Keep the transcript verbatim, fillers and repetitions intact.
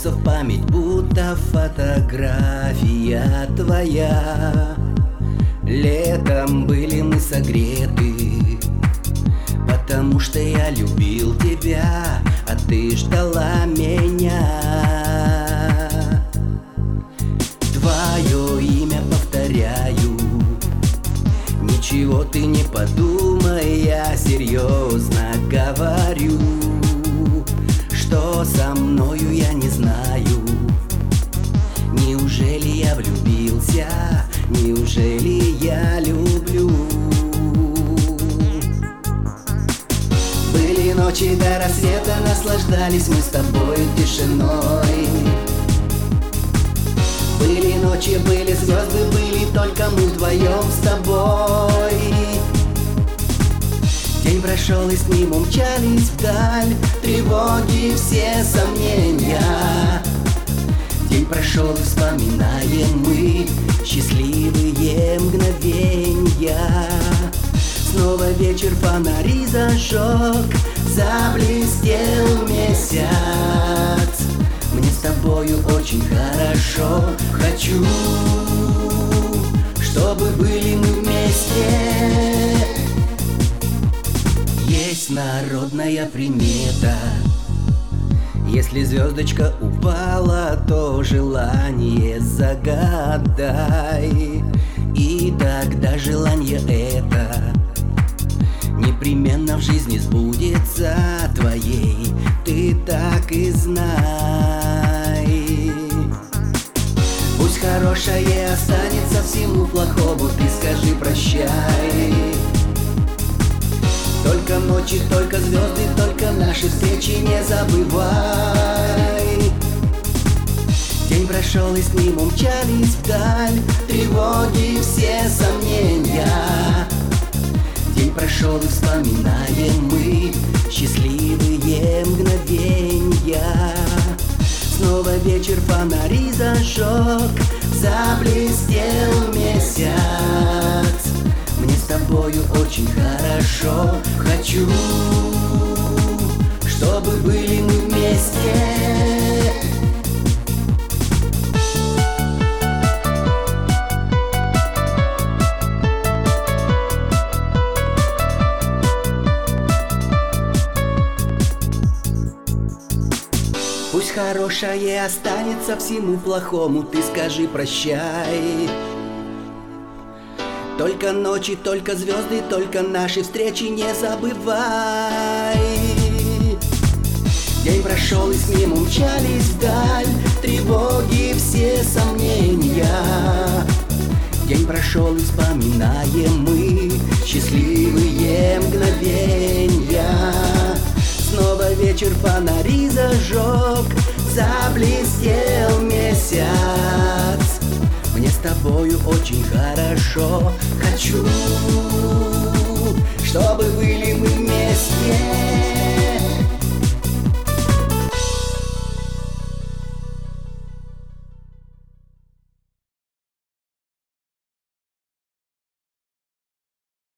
врезается в память, будто фотография твоя. Летом были мы согреты, потому что я любил тебя, а ты ждала меня. Твое имя повторяю, ничего ты не подумай, я серьезно говорю. Что со мною, я не знаю. Неужели я влюбился? Неужели я люблю? Были ночи до рассвета, наслаждались мы с тобой тишиной. Были ночи, были звезды, были только мы вдвоем с тобой. День прошел, и с ним умчались вдаль тревоги, все сомнения. День прошел, и вспоминаем мы счастливые мгновенья. Снова вечер, фонари зажег, заблестел месяц. Мне с тобою очень хорошо, хочу, чтобы были мы вместе. Есть народная примета: если звездочка упала, то желание загадай. И тогда желание это непременно в жизни сбудется твоей, ты так и знай. Пусть хорошее останется всему плохому, ты скажи прощай. Только ночи, только звезды, только наши встречи не забывай. День прошел, и с ним умчались вдаль тревоги, все сомнения. День прошел, и вспоминаем мы счастливые мгновенья. Снова вечер, фонари зажег, заблестел месяц. Мне с тобою очень хорошо, хочу, чтобы были мы вместе. Пусть хорошее останется всему плохому, ты скажи прощай. Только ночи, только звезды, только наши встречи не забывай. День прошел, и с ним умчались вдаль тревоги, все сомнения. День прошел, и вспоминаем мы счастливые мгновенья. Снова вечер, фонари зажег, заблестел месяц. Мне с тобою очень хорошо, хочу,